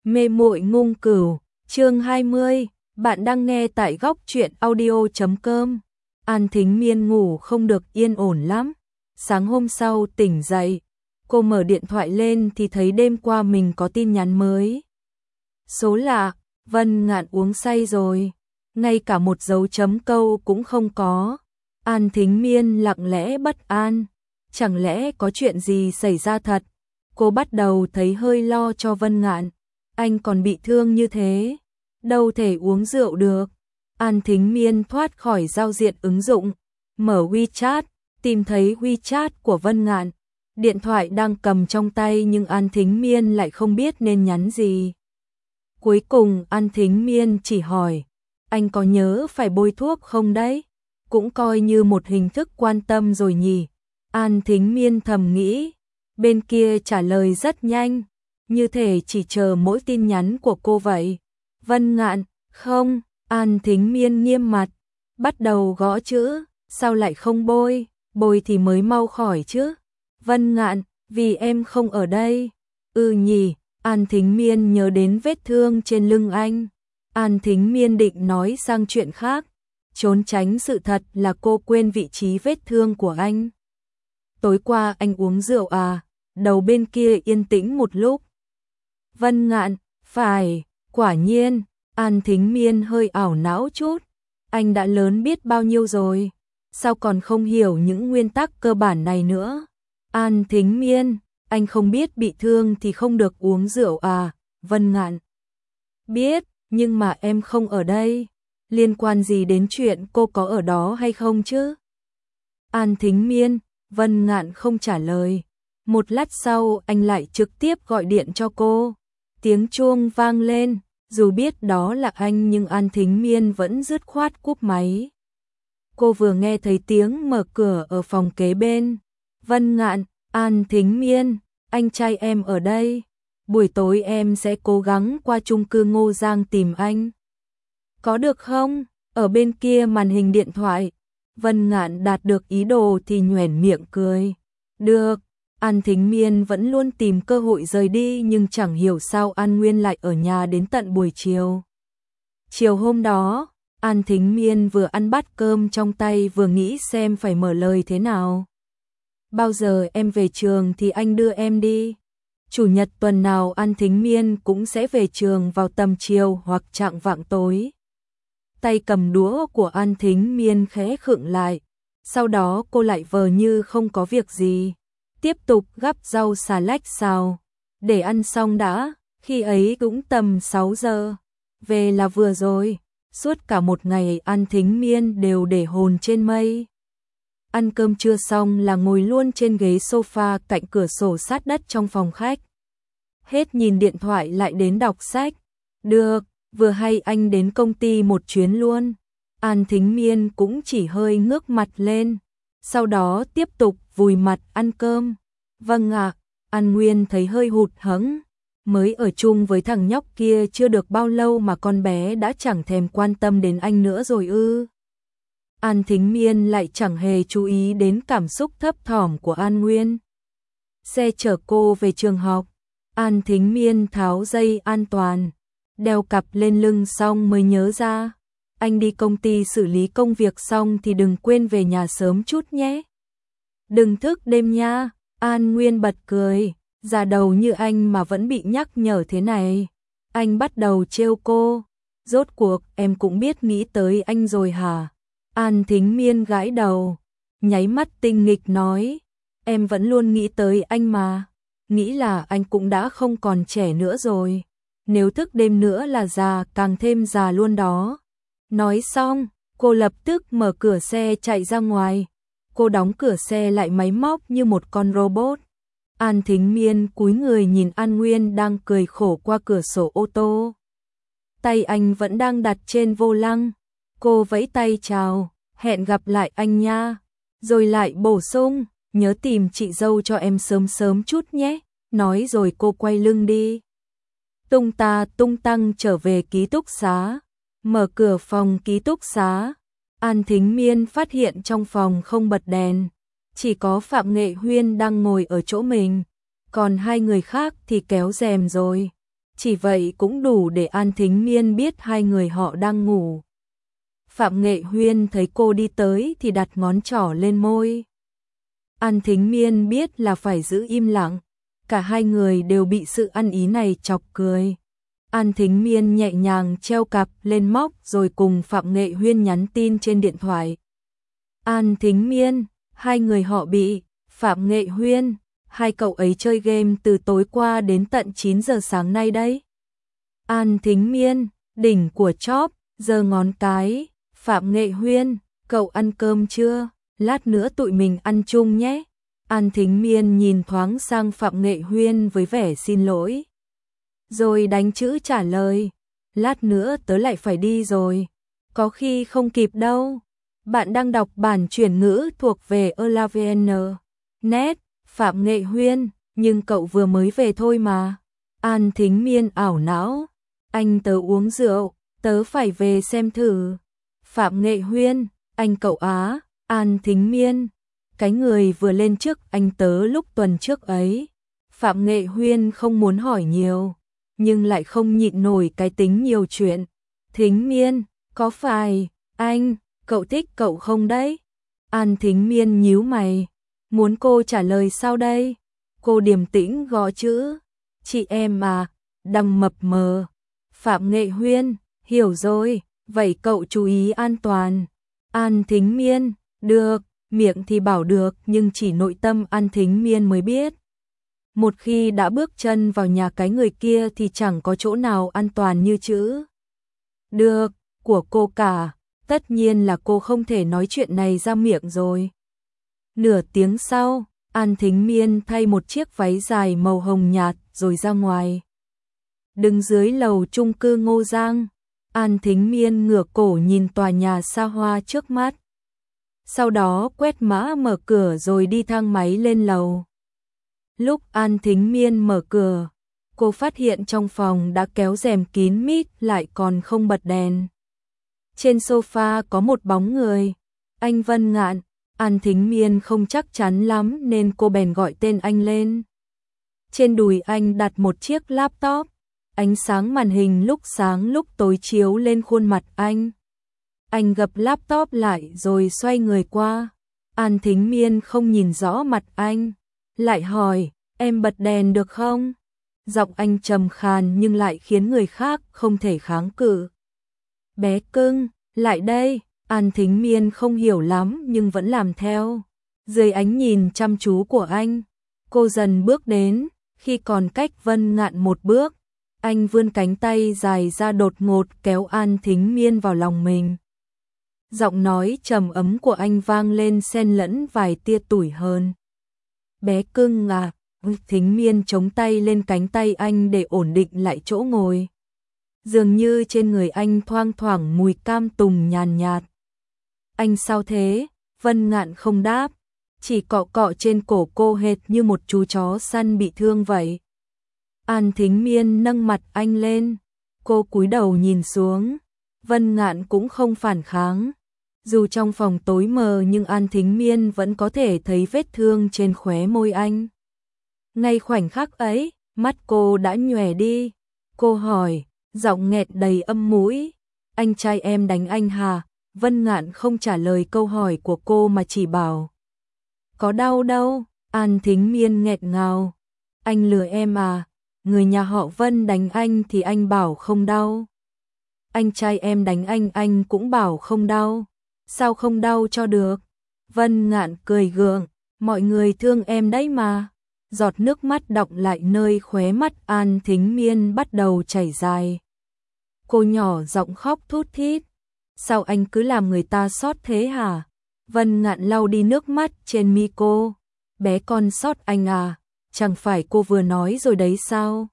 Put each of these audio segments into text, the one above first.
Mê muội ngung cửu, chương 20, bạn đang nghe tại góc truyện audio.com. An Thính Miên ngủ không được yên ổn lắm. Sáng hôm sau tỉnh dậy, cô mở điện thoại lên thì thấy đêm qua mình có tin nhắn mới. Số lạ, Vân Ngạn uống say rồi, ngay cả một dấu chấm câu cũng không có. An Thính Miên lặng lẽ bất an, chẳng lẽ có chuyện gì xảy ra thật? Cô bắt đầu thấy hơi lo cho Vân Ngạn. Anh còn bị thương như thế, đâu thể uống rượu được. An Thính Miên thoát khỏi giao diện ứng dụng, mở WeChat, tìm thấy WeChat của Vân Ngạn. Điện thoại đang cầm trong tay nhưng An Thính Miên lại không biết nên nhắn gì. Cuối cùng An Thính Miên chỉ hỏi, anh có nhớ phải bôi thuốc không đấy? Cũng coi như một hình thức quan tâm rồi nhỉ. An Thính Miên thầm nghĩ, bên kia trả lời rất nhanh, như thể chỉ chờ mỗi tin nhắn của cô vậy. Vân Ngạn, không. An Thính Miên nghiêm mặt, bắt đầu gõ chữ, sao lại không bôi, bôi thì mới mau khỏi chứ. Vân Ngạn, vì em không ở đây. Nhỉ. An Thính Miên nhớ đến vết thương trên lưng anh. An Thính Miên định nói sang chuyện khác, trốn tránh sự thật là cô quên vị trí vết thương của anh. Tối qua anh uống rượu à? Đầu bên kia yên tĩnh một lúc. Vân Ngạn, phải, quả nhiên. An Thính Miên hơi ảo não chút. Anh đã lớn biết bao nhiêu rồi, sao còn không hiểu những nguyên tắc cơ bản này nữa? An Thính Miên, anh không biết bị thương thì không được uống rượu à? Vân Ngạn, biết, nhưng mà em không ở đây. Liên quan gì đến chuyện cô có ở đó hay không chứ? An Thính Miên, Vân Ngạn không trả lời. Một lát sau anh lại trực tiếp gọi điện cho cô. Tiếng chuông vang lên, dù biết đó là anh nhưng An Thính Miên vẫn dứt khoát cúp máy. Cô vừa nghe thấy tiếng mở cửa ở phòng kế bên. Vân Ngạn, An Thính Miên, anh trai em ở đây. Buổi tối em sẽ cố gắng qua chung cư Ngô Giang tìm anh. Có được không? Ở bên kia màn hình điện thoại, Vân Ngạn đạt được ý đồ thì nhoẻn miệng cười. Được. An Thính Miên vẫn luôn tìm cơ hội rời đi nhưng chẳng hiểu sao An Nguyên lại ở nhà đến tận buổi chiều. Chiều hôm đó, An Thính Miên vừa ăn bát cơm trong tay vừa nghĩ xem phải mở lời thế nào. Bao giờ em về trường thì anh đưa em đi. Chủ nhật tuần nào An Thính Miên cũng sẽ về trường vào tầm chiều hoặc chạng vạng tối. Tay cầm đũa của An Thính Miên khẽ khựng lại, sau đó cô lại vờ như không có việc gì. Tiếp tục gắp rau xà lách xào, để ăn xong đã, khi ấy cũng tầm 6 giờ. Về là vừa rồi, suốt cả một ngày An Thính Miên đều để hồn trên mây. Ăn cơm trưa xong là ngồi luôn trên ghế sofa cạnh cửa sổ sát đất trong phòng khách. Hết nhìn điện thoại lại đến đọc sách. Được, vừa hay anh đến công ty một chuyến luôn. An Thính Miên cũng chỉ hơi ngước mặt lên, sau đó tiếp tục vùi mặt ăn cơm. Vâng ạ. An Nguyên thấy hơi hụt hẫng, mới ở chung với thằng nhóc kia chưa được bao lâu mà con bé đã chẳng thèm quan tâm đến anh nữa rồi ư? An Thính Miên lại chẳng hề chú ý đến cảm xúc thấp thỏm của An Nguyên. Xe chở cô về trường học, An Thính Miên tháo dây an toàn, đeo cặp lên lưng xong mới nhớ ra, anh đi công ty xử lý công việc xong thì đừng quên về nhà sớm chút nhé. Đừng thức đêm nha. An Nguyên bật cười, già đầu như anh mà vẫn bị nhắc nhở thế này. Anh bắt đầu trêu cô, rốt cuộc em cũng biết nghĩ tới anh rồi hả? An Thính Miên gãi đầu, nháy mắt tinh nghịch nói, em vẫn luôn nghĩ tới anh mà, nghĩ là anh cũng đã không còn trẻ nữa rồi, nếu thức đêm nữa là già càng thêm già luôn đó. Nói xong, cô lập tức mở cửa xe chạy ra ngoài. Cô đóng cửa xe lại máy móc như một con robot. An Thính Miên cúi người nhìn An Nguyên đang cười khổ qua cửa sổ ô tô. Tay anh vẫn đang đặt trên vô lăng. Cô vẫy tay chào, hẹn gặp lại anh nha. Rồi lại bổ sung, nhớ tìm chị dâu cho em sớm sớm chút nhé. Nói rồi cô quay lưng đi. Tung ta tung tăng trở về ký túc xá. Mở cửa phòng ký túc xá. An Thính Miên phát hiện trong phòng không bật đèn, chỉ có Phạm Nghệ Huyên đang ngồi ở chỗ mình, còn hai người khác thì kéo rèm rồi. chỉ vậy cũng đủ để An Thính Miên biết hai người họ đang ngủ. Phạm Nghệ Huyên thấy cô đi tới thì đặt ngón trỏ lên môi. An Thính Miên biết là phải giữ im lặng, cả hai người đều bị sự ăn ý này chọc cười. An Thính Miên nhẹ nhàng treo cặp lên móc rồi cùng Phạm Nghệ Huyên nhắn tin trên điện thoại. An Thính Miên, hai người họ bị, Phạm Nghệ Huyên, hai cậu ấy chơi game từ tối qua đến tận 9 giờ sáng nay đấy. An Thính Miên, đỉnh của chóp, giơ ngón cái, Phạm Nghệ Huyên, cậu ăn cơm chưa? Lát nữa tụi mình ăn chung nhé. An Thính Miên nhìn thoáng sang Phạm Nghệ Huyên với vẻ xin lỗi. Rồi đánh chữ trả lời, lát nữa tớ lại phải đi rồi. Có khi không kịp đâu. Bạn đang đọc bản chuyển ngữ thuộc về ELAVN. Net, Phạm Nghệ Huyên, nhưng cậu vừa mới về thôi mà. An Thính Miên ảo não, anh tớ uống rượu, tớ phải về xem thử. Phạm Nghệ Huyên, anh cậu á. An Thính Miên, cái người vừa lên trước anh tớ lúc tuần trước ấy. Phạm Nghệ Huyên không muốn hỏi nhiều, nhưng lại không nhịn nổi cái tính nhiều chuyện. Thính Miên, có phải cậu thích cậu không đấy? An Thính Miên nhíu mày, muốn cô trả lời sao đây? Cô điềm tĩnh gõ chữ, chị em à, đằng mập mờ. Phạm Nghệ Huyên, hiểu rồi, vậy cậu chú ý an toàn. An Thính Miên, được, miệng thì bảo được nhưng chỉ nội tâm An Thính Miên mới biết. Một khi đã bước chân vào nhà cái người kia thì chẳng có chỗ nào an toàn như chữ được của cô cả. Tất nhiên là cô không thể nói chuyện này ra miệng rồi. Nửa tiếng sau, An Thính Miên thay một chiếc váy dài màu hồng nhạt rồi ra ngoài. Đứng dưới lầu chung cư Ngô Giang, An Thính Miên ngửa cổ nhìn tòa nhà xa hoa trước mắt. Sau đó quét mã mở cửa rồi đi thang máy lên lầu. Lúc An Thính Miên mở cửa, cô phát hiện trong phòng đã kéo rèm kín mít lại còn không bật đèn. Trên sofa có một bóng người, anh Vân Ngạn. An Thính Miên không chắc chắn lắm nên cô bèn gọi tên anh lên. Trên đùi anh đặt một chiếc laptop, ánh sáng màn hình lúc sáng lúc tối chiếu lên khuôn mặt anh. Anh gập laptop lại rồi xoay người qua. An Thính Miên không nhìn rõ mặt anh, lại hỏi, em bật đèn được không? Giọng anh trầm khàn nhưng lại khiến người khác không thể kháng cự. Bé cưng, lại đây. An Thính Miên không hiểu lắm nhưng vẫn làm theo. Dưới ánh nhìn chăm chú của anh, cô dần bước đến. Khi còn cách Vân Ngạn một bước, anh vươn cánh tay dài ra đột ngột kéo An Thính Miên vào lòng mình. Giọng nói trầm ấm của anh vang lên xen lẫn vài tia tủi hờn. Bé cưng à. Thính Miên chống tay lên cánh tay anh để ổn định lại chỗ ngồi. Dường như trên người anh thoang thoảng mùi cam tùng nhàn nhạt. Anh sao thế? Vân Ngạn không đáp, chỉ cọ cọ trên cổ cô hệt như một chú chó săn bị thương vậy. An Thính Miên nâng mặt anh lên, cô cúi đầu nhìn xuống. Vân Ngạn cũng không phản kháng. Dù trong phòng tối mờ nhưng An Thính Miên vẫn có thể thấy vết thương trên khóe môi anh. Ngay khoảnh khắc ấy, mắt cô đã nhòe đi. Cô hỏi, giọng nghẹt đầy âm mũi, anh trai em đánh anh hả? Vân Ngạn không trả lời câu hỏi của cô mà chỉ bảo, có đau đâu? An Thính Miên nghẹt ngào, anh lừa em à? Người nhà họ Vân đánh anh thì anh bảo không đau. Anh trai em đánh anh cũng bảo không đau. Sao không đau cho được? Vân Ngạn cười gượng, mọi người thương em đấy mà. Giọt nước mắt đọng lại nơi khóe mắt An Thính Miên bắt đầu chảy dài. Cô nhỏ giọng khóc thút thít. Sao anh cứ làm người ta xót thế hả? Vân Ngạn lau đi nước mắt trên mi cô. Bé con xót anh à? Chẳng phải cô vừa nói rồi đấy sao?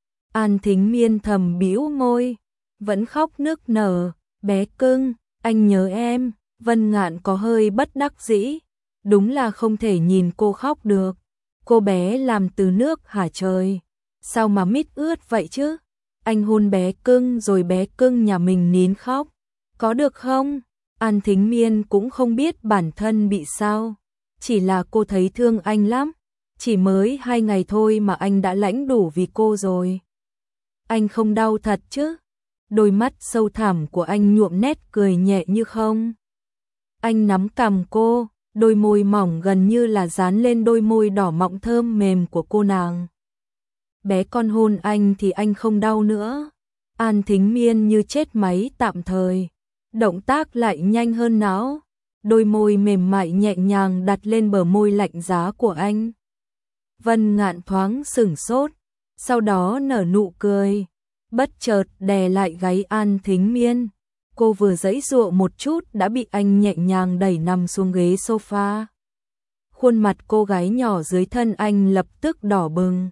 An Thính Miên thầm bĩu môi, vẫn khóc nức nở. Bé cưng, anh nhớ em. Vân Ngạn có hơi bất đắc dĩ. Đúng là không thể nhìn cô khóc được. Cô bé làm từ nước hả trời? Sao mà mít ướt vậy chứ? Anh hôn bé cưng rồi bé cưng nhà mình nín khóc. Có được không? An Thính Miên cũng không biết bản thân bị sao. Chỉ là cô thấy thương anh lắm. Chỉ mới 2 ngày thôi mà anh đã lãnh đủ vì cô rồi. Anh không đau thật chứ? Đôi mắt sâu thẳm của anh nhuộm nét cười nhẹ như không. Anh nắm cằm cô, đôi môi mỏng gần như là dán lên đôi môi đỏ mọng thơm mềm của cô nàng. Bé con hôn anh thì anh không đau nữa. An Thính Miên như chết máy tạm thời. Động tác lại nhanh hơn não. Đôi môi mềm mại nhẹ nhàng đặt lên bờ môi lạnh giá của anh. Vân Ngạn thoáng sửng sốt, sau đó nở nụ cười, bất chợt đè lại gáy An Thính Miên. Cô vừa giãy giụa một chút đã bị anh nhẹ nhàng đẩy nằm xuống ghế sofa. Khuôn mặt cô gái nhỏ dưới thân anh lập tức đỏ bừng.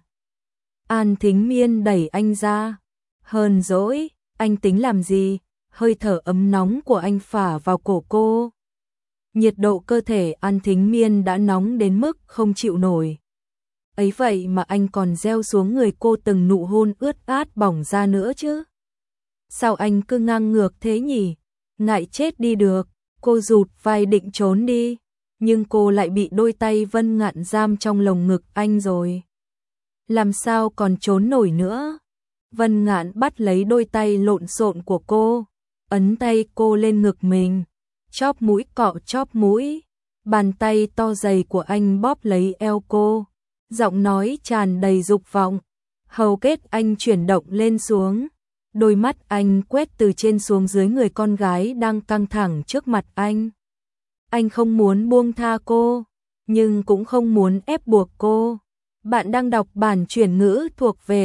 An Thính Miên đẩy anh ra. Hờn dỗi, anh tính làm gì? Hơi thở ấm nóng của anh phả vào cổ cô. Nhiệt độ cơ thể An Thính Miên đã nóng đến mức không chịu nổi. Ấy vậy mà anh còn gieo xuống người cô từng nụ hôn ướt át bỏng ra nữa chứ. Sao anh cứ ngang ngược thế nhỉ? Ngại chết đi được. Cô rụt vai định trốn đi, nhưng cô lại bị đôi tay Vân Ngạn giam trong lồng ngực anh rồi. Làm sao còn trốn nổi nữa? Vân Ngạn bắt lấy đôi tay lộn xộn của cô, ấn tay cô lên ngực mình, chóp mũi cọ chóp mũi. Bàn tay to dày của anh bóp lấy eo cô, giọng nói tràn đầy dục vọng. Hầu kết anh chuyển động lên xuống, đôi mắt anh quét từ trên xuống dưới người con gái đang căng thẳng trước mặt anh. Anh không muốn buông tha cô, nhưng cũng không muốn ép buộc cô. Bạn đang đọc bản chuyển ngữ thuộc về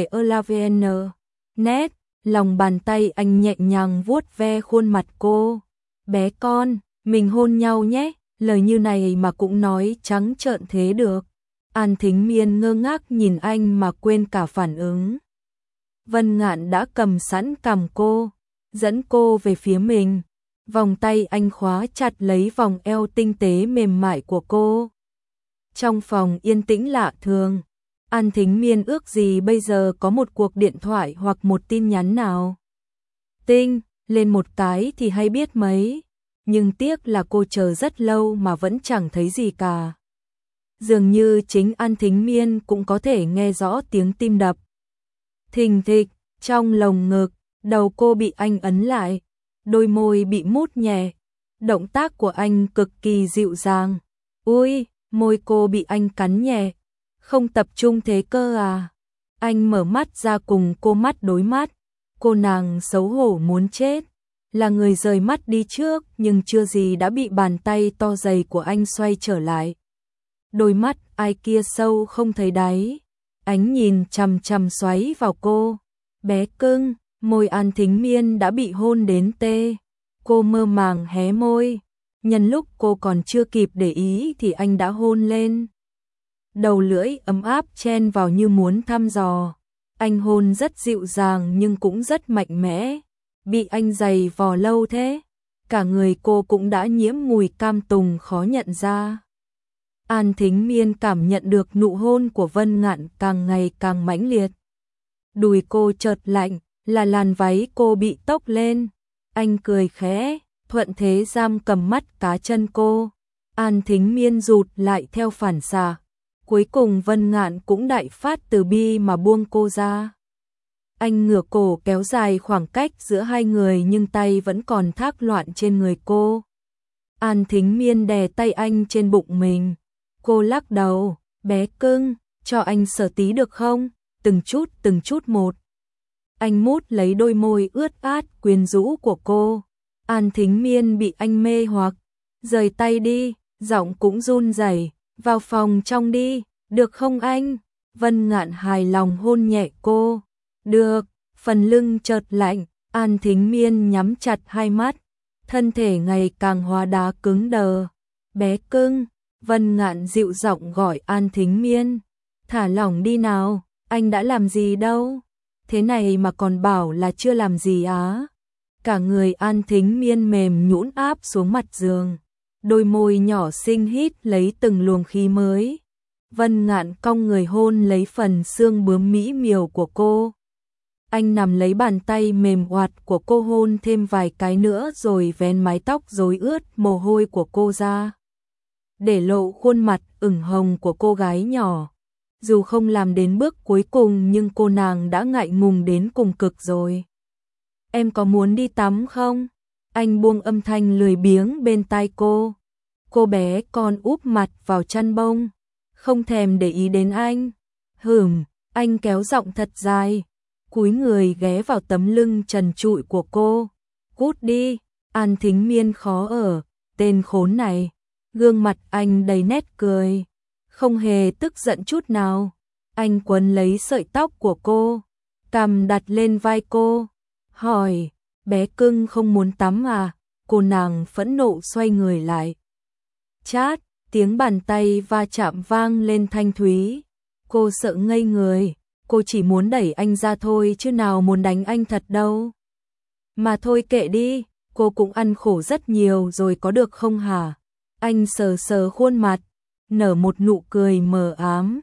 elavn.net. Lòng bàn tay anh nhẹ nhàng vuốt ve khuôn mặt cô. Bé con, mình hôn nhau nhé. Lời như này mà cũng nói trắng trợn thế được. An Thính Miên ngơ ngác nhìn anh mà quên cả phản ứng. Vân Ngạn đã cầm sẵn cằm cô, dẫn cô về phía mình. Vòng tay anh khóa chặt lấy vòng eo tinh tế mềm mại của cô. Trong phòng yên tĩnh lạ thường, An Thính Miên ước gì bây giờ có một cuộc điện thoại hoặc một tin nhắn nào. Tinh, lên một cái thì hay biết mấy, nhưng tiếc là cô chờ rất lâu mà vẫn chẳng thấy gì cả. Dường như chính An Thính Miên cũng có thể nghe rõ tiếng tim đập. Thình thịch, trong lồng ngực, đầu cô bị anh ấn lại, đôi môi bị mút nhẹ. Động tác của anh cực kỳ dịu dàng. Ui, môi cô bị anh cắn nhẹ. Không tập trung thế cơ à? Anh mở mắt ra cùng cô mắt đối mắt. Cô nàng xấu hổ muốn chết. Là người rời mắt đi trước nhưng chưa gì đã bị bàn tay to dày của anh xoay trở lại. Đôi mắt ai kia sâu không thấy đáy. Ánh nhìn chằm chằm xoáy vào cô. Bé cưng, môi An Thính Miên đã bị hôn đến tê. Cô mơ màng hé môi. Nhân lúc cô còn chưa kịp để ý thì anh đã hôn lên. Đầu lưỡi ấm áp chen vào như muốn thăm dò. Anh hôn rất dịu dàng nhưng cũng rất mạnh mẽ. Bị anh giày vò lâu thế, cả người cô cũng đã nhiễm mùi cam tùng khó nhận ra. An Thính Miên cảm nhận được nụ hôn của Vân Ngạn càng ngày càng mãnh liệt. Đùi cô chợt lạnh, là làn váy cô bị tốc lên. Anh cười khẽ, thuận thế giam cầm mắt cá chân cô. An Thính Miên rụt lại theo phản xạ. Cuối cùng Vân Ngạn cũng đại phát từ bi mà buông cô ra. Anh ngửa cổ kéo dài khoảng cách giữa hai người nhưng tay vẫn còn thác loạn trên người cô. An Thính Miên đè tay anh trên bụng mình. Cô lắc đầu, bé cưng, cho anh sờ tí được không? Từng chút một. Anh mút lấy đôi môi ướt át quyến rũ của cô. An Thính Miên bị anh mê hoặc. Rời tay đi, giọng cũng run rẩy. Vào phòng trong đi, được không anh? Vân Ngạn hài lòng hôn nhẹ cô. Được, phần lưng chợt lạnh, An Thính Miên nhắm chặt hai mắt, thân thể ngày càng hóa đá cứng đờ. Bé cưng, Vân Ngạn dịu giọng gọi An Thính Miên. Thả lỏng đi nào, anh đã làm gì đâu. Thế này mà còn bảo là chưa làm gì á. Cả người An Thính Miên mềm nhũn áp xuống mặt giường. Đôi môi nhỏ xinh hít lấy từng luồng khí mới. Vân Ngạn cong người hôn lấy phần xương bướm mỹ miều của cô. Anh nằm lấy bàn tay mềm oạt của cô hôn thêm vài cái nữa rồi vén mái tóc rối ướt mồ hôi của cô ra. Để lộ khuôn mặt ửng hồng của cô gái nhỏ. Dù không làm đến bước cuối cùng nhưng cô nàng đã ngại ngùng đến cùng cực rồi. Em có muốn đi tắm không? Anh buông âm thanh lười biếng bên tai cô. Cô bé còn úp mặt vào chăn bông, không thèm để ý đến anh. Anh kéo giọng thật dài, cúi người ghé vào tấm lưng trần trụi của cô. Cút đi, An Thính Miên khó ở, tên khốn này. Gương mặt anh đầy nét cười, không hề tức giận chút nào. Anh quấn lấy sợi tóc của cô, cằm đặt lên vai cô, hỏi, bé cưng không muốn tắm à? Cô nàng phẫn nộ xoay người lại. Chát, tiếng bàn tay va chạm vang lên thanh thúy. Cô sợ ngây người, cô chỉ muốn đẩy anh ra thôi chứ nào muốn đánh anh thật đâu. Mà thôi kệ đi, cô cũng ăn khổ rất nhiều rồi có được không hả? Anh sờ sờ khuôn mặt, nở một nụ cười mờ ám.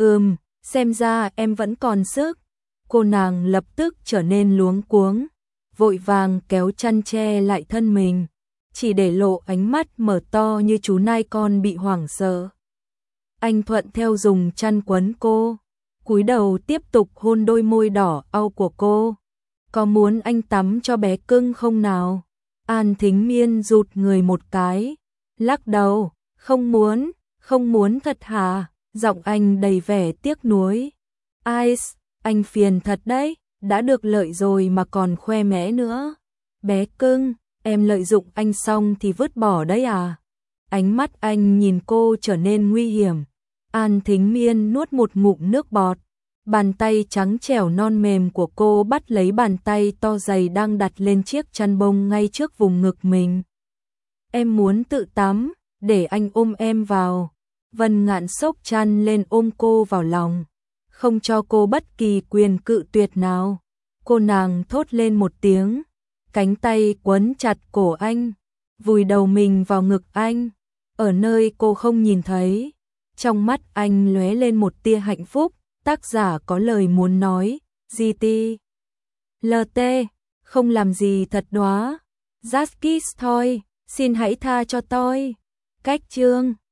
Xem ra em vẫn còn sức. Cô nàng lập tức trở nên luống cuống, vội vàng kéo chăn che lại thân mình, chỉ để lộ ánh mắt mở to như chú nai con bị hoảng sợ. Anh thuận theo dùng chăn quấn cô, cúi đầu tiếp tục hôn đôi môi đỏ au của cô. Có muốn anh tắm cho bé cưng không nào? An Thính Miên rụt người một cái, lắc đầu, không muốn thật hả? Giọng anh đầy vẻ tiếc nuối. Ice, anh phiền thật đấy, đã được lợi rồi mà còn khoe mẽ nữa. Bé cưng, em lợi dụng anh xong thì vứt bỏ đấy à? Ánh mắt anh nhìn cô trở nên nguy hiểm. An Thính Miên nuốt một ngụm nước bọt. Bàn tay trắng trẻo non mềm của cô bắt lấy bàn tay to dày đang đặt lên chiếc chăn bông ngay trước vùng ngực mình. Em muốn tự tắm, để anh ôm em vào. Vân Ngạn xốc chăn lên ôm cô vào lòng, không cho cô bất kỳ quyền cự tuyệt nào. Cô nàng thốt lên một tiếng, cánh tay quấn chặt cổ anh, vùi đầu mình vào ngực anh, ở nơi cô không nhìn thấy. Trong mắt anh lóe lên một tia hạnh phúc, tác giả có lời muốn nói, GT. LT, không làm gì thật đóa. Just kiss thôi, xin hãy tha cho tôi. Cách chương